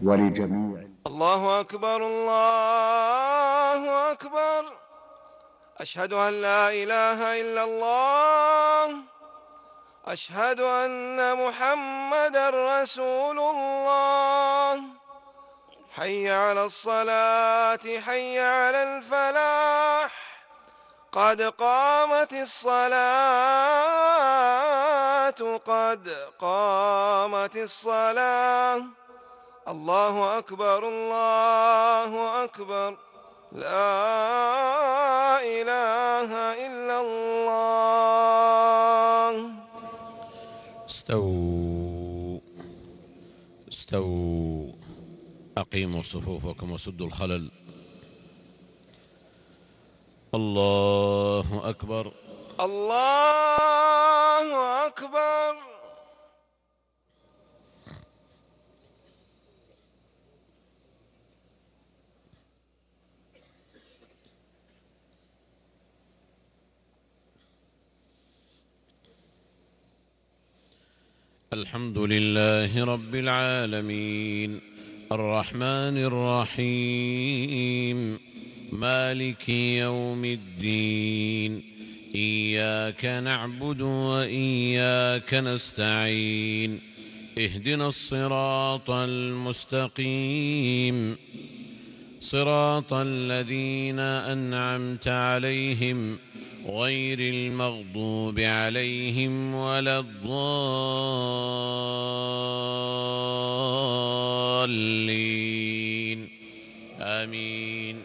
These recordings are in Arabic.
ولجميع. الله أكبر الله أكبر. أشهد أن لا إله إلا الله. أشهد أن محمدًا رسول الله. حي على الصلاة حي على الفلاح. قد قامت الصلاة قد قامت الصلاة. الله أكبر الله أكبر. لا إله إلا الله. استووا استووا، أقيموا صفوفكم وسدوا الخلل. الله أكبر الله أكبر. الحمد لله رب العالمين، الرحمن الرحيم، مالك يوم الدين. إياك نعبد وإياك نستعين. اهدنا الصراط المستقيم، صراط الذين أنعمت عليهم غير المغضوب عليهم ولا الضالين. آمين.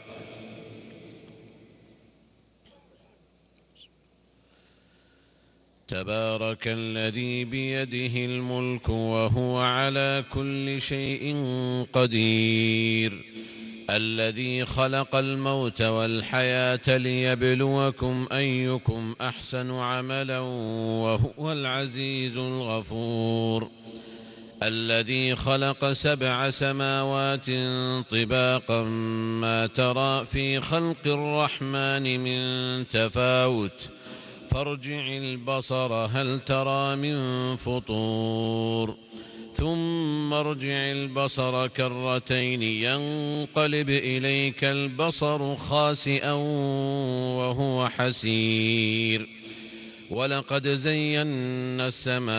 تبارك الذي بيده الملك وهو على كل شيء قدير، الذي خلق الموت والحياة ليبلوكم أيكم أحسن عملا وهو العزيز الغفور، الذي خلق 7 سماوات طباقا ما ترى في خلق الرحمن من تفاوت، فارجع البصر هل ترى من فطور، ثم ارجع البصر كرتين ينقلب إليك البصر خاسئا وهو حسير، ولقد زينا السماء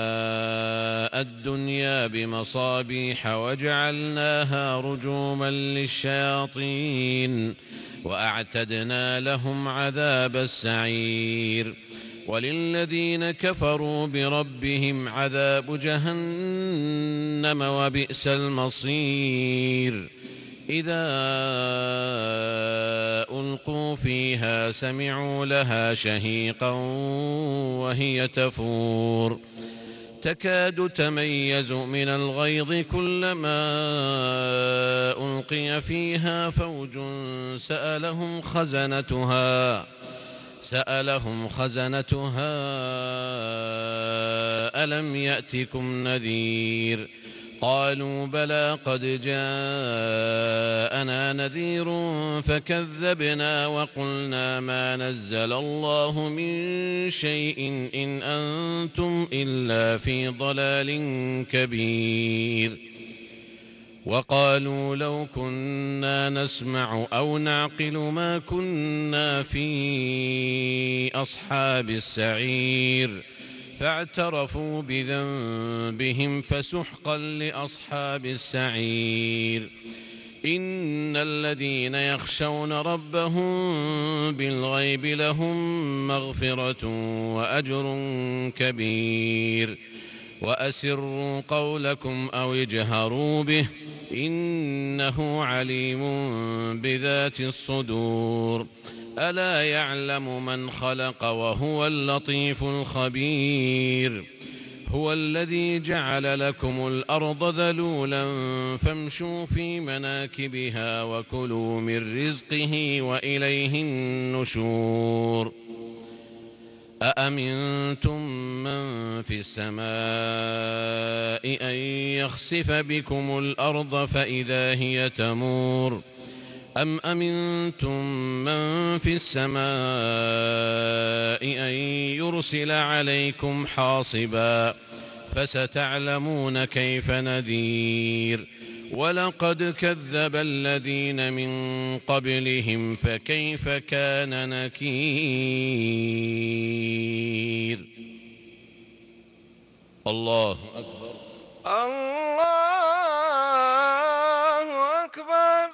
الدنيا بمصابيح وجعلناها رجوما للشياطين وأعتدنا لهم عذاب السعير، وللذين كفروا بربهم عذاب جهنم وبئس المصير. إذا ألقوا فيها سمعوا لها شهيقا وهي تفور، تكاد تميز من الغيظ كلما ألقي فيها فوج سألهم خزنتها ألم يأتكم نذير؟ قالوا بلى قد جاءنا نذير فكذبنا وقلنا ما نزل الله من شيء إن أنتم إلا في ضلال كبير. وقالوا لو كنا نسمع أو نعقل ما كنا في أصحاب السعير، فاعترفوا بذنبهم فسحقا لأصحاب السعير. إن الذين يخشون ربهم بالغيب لهم مغفرة وأجر كبير. وأسروا قولكم أو اجهروا به إنه عليم بذات الصدور. ألا يعلم من خلق وهو اللطيف الخبير. هو الذي جعل لكم الأرض ذلولا فامشوا في مناكبها وكلوا من رزقه وإليه النشور. أأمنتم من في السماء أن يخسف بكم الأرض فإذا هي تمور، أم أمنتم من في السماء أن يرسل عليكم حاصبا فستعلمون كيف نذير. ولقد كذب الذين من قبلهم فكيف كان نكير. الله أكبر. الله أكبر.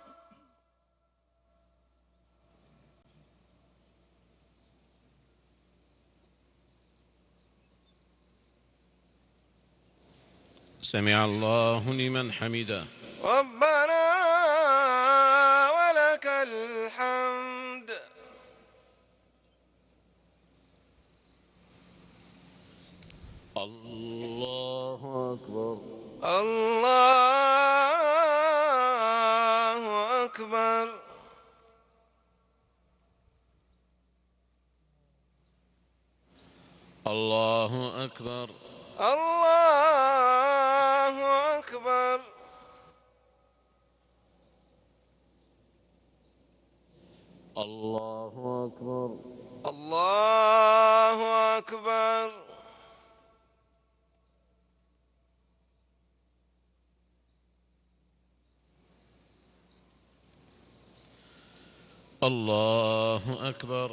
سمع الله لمن حمده. ربنا ولك الحمد. الله أكبر. الله أكبر. الله أكبر. الله أكبر. الله أكبر. الله أكبر. الله أكبر.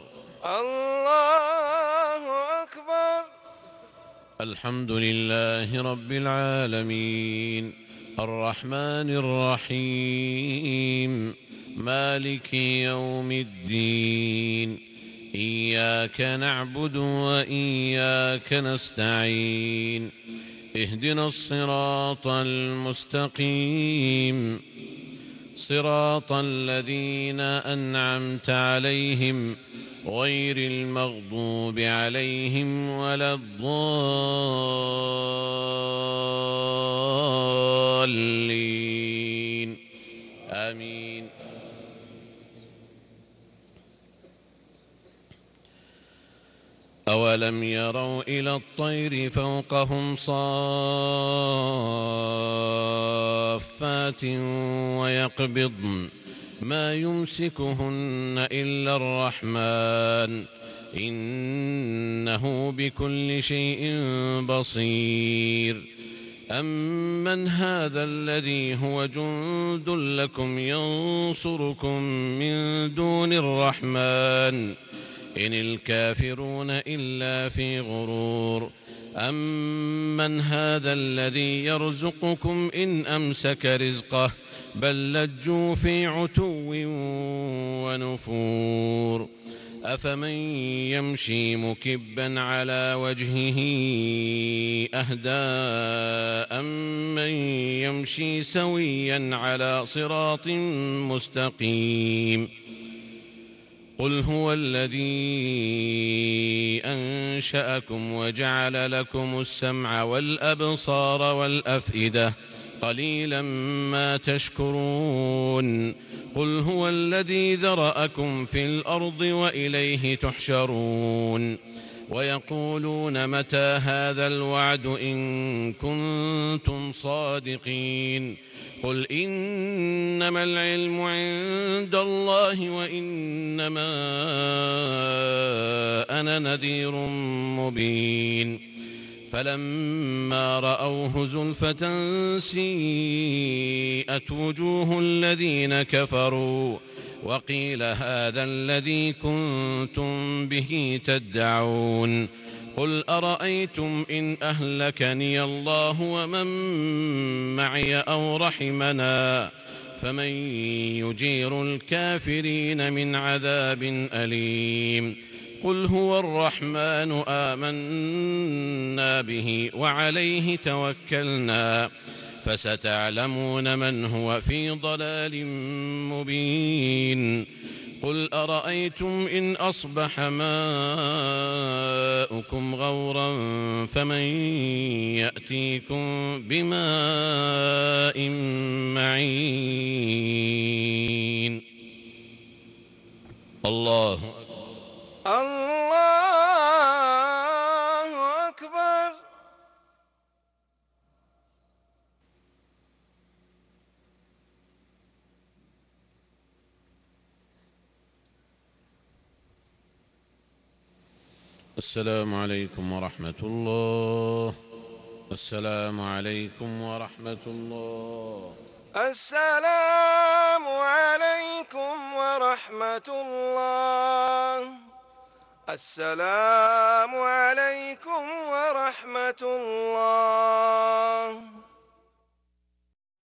الله أكبر. الحمد لله رب العالمين الرحمن الرحيم مالك يوم الدين إياك نعبد وإياك نستعين اهدنا الصراط المستقيم صراط الذين أنعمت عليهم غير المغضوب عليهم ولا الضالين آمين. أولم يروا إلى الطير فوقهم صافات ويقبضن ما يمسكهن إلا الرحمن إنه بكل شيء بصير. أمن هذا الذي هو جند لكم ينصركم من دون الرحمن إن الكافرون إلا في غرور. أمن هذا الذي يرزقكم إن أمسك رزقه بل لجوا في عتو ونفور. أفمن يمشي مكبا على وجهه أهدى أمن يمشي سويا على صراط مستقيم. قل هو الذي أنشأكم وجعل لكم السمع والأبصار والأفئدة قليلا ما تشكرون. قل هو الذي ذرأكم في الأرض وإليه تحشرون. ويقولون متى هذا الوعد إن كنتم صادقين. قل إنما العلم عند الله وإنما أنا نذير مبين. فلما رأوه زلفة سيئت وجوه الذين كفروا وقيل هذا الذي كنتم به تدعون. قل أرأيتم إن أهلكني الله ومن معي أو رحمنا فمن يجير الكافرين من عذاب أليم. قل هو الرحمن آمنا به وعليه توكلنا فستعلمون من هو في ضلال مبين. قل أرأيتم إن أصبح ماؤكم غورا فمن يأتيكم بماء معين. الله الله أكبر. السلام عليكم ورحمة الله. السلام عليكم ورحمة الله. السلام عليكم ورحمة الله. السلام عليكم ورحمة الله.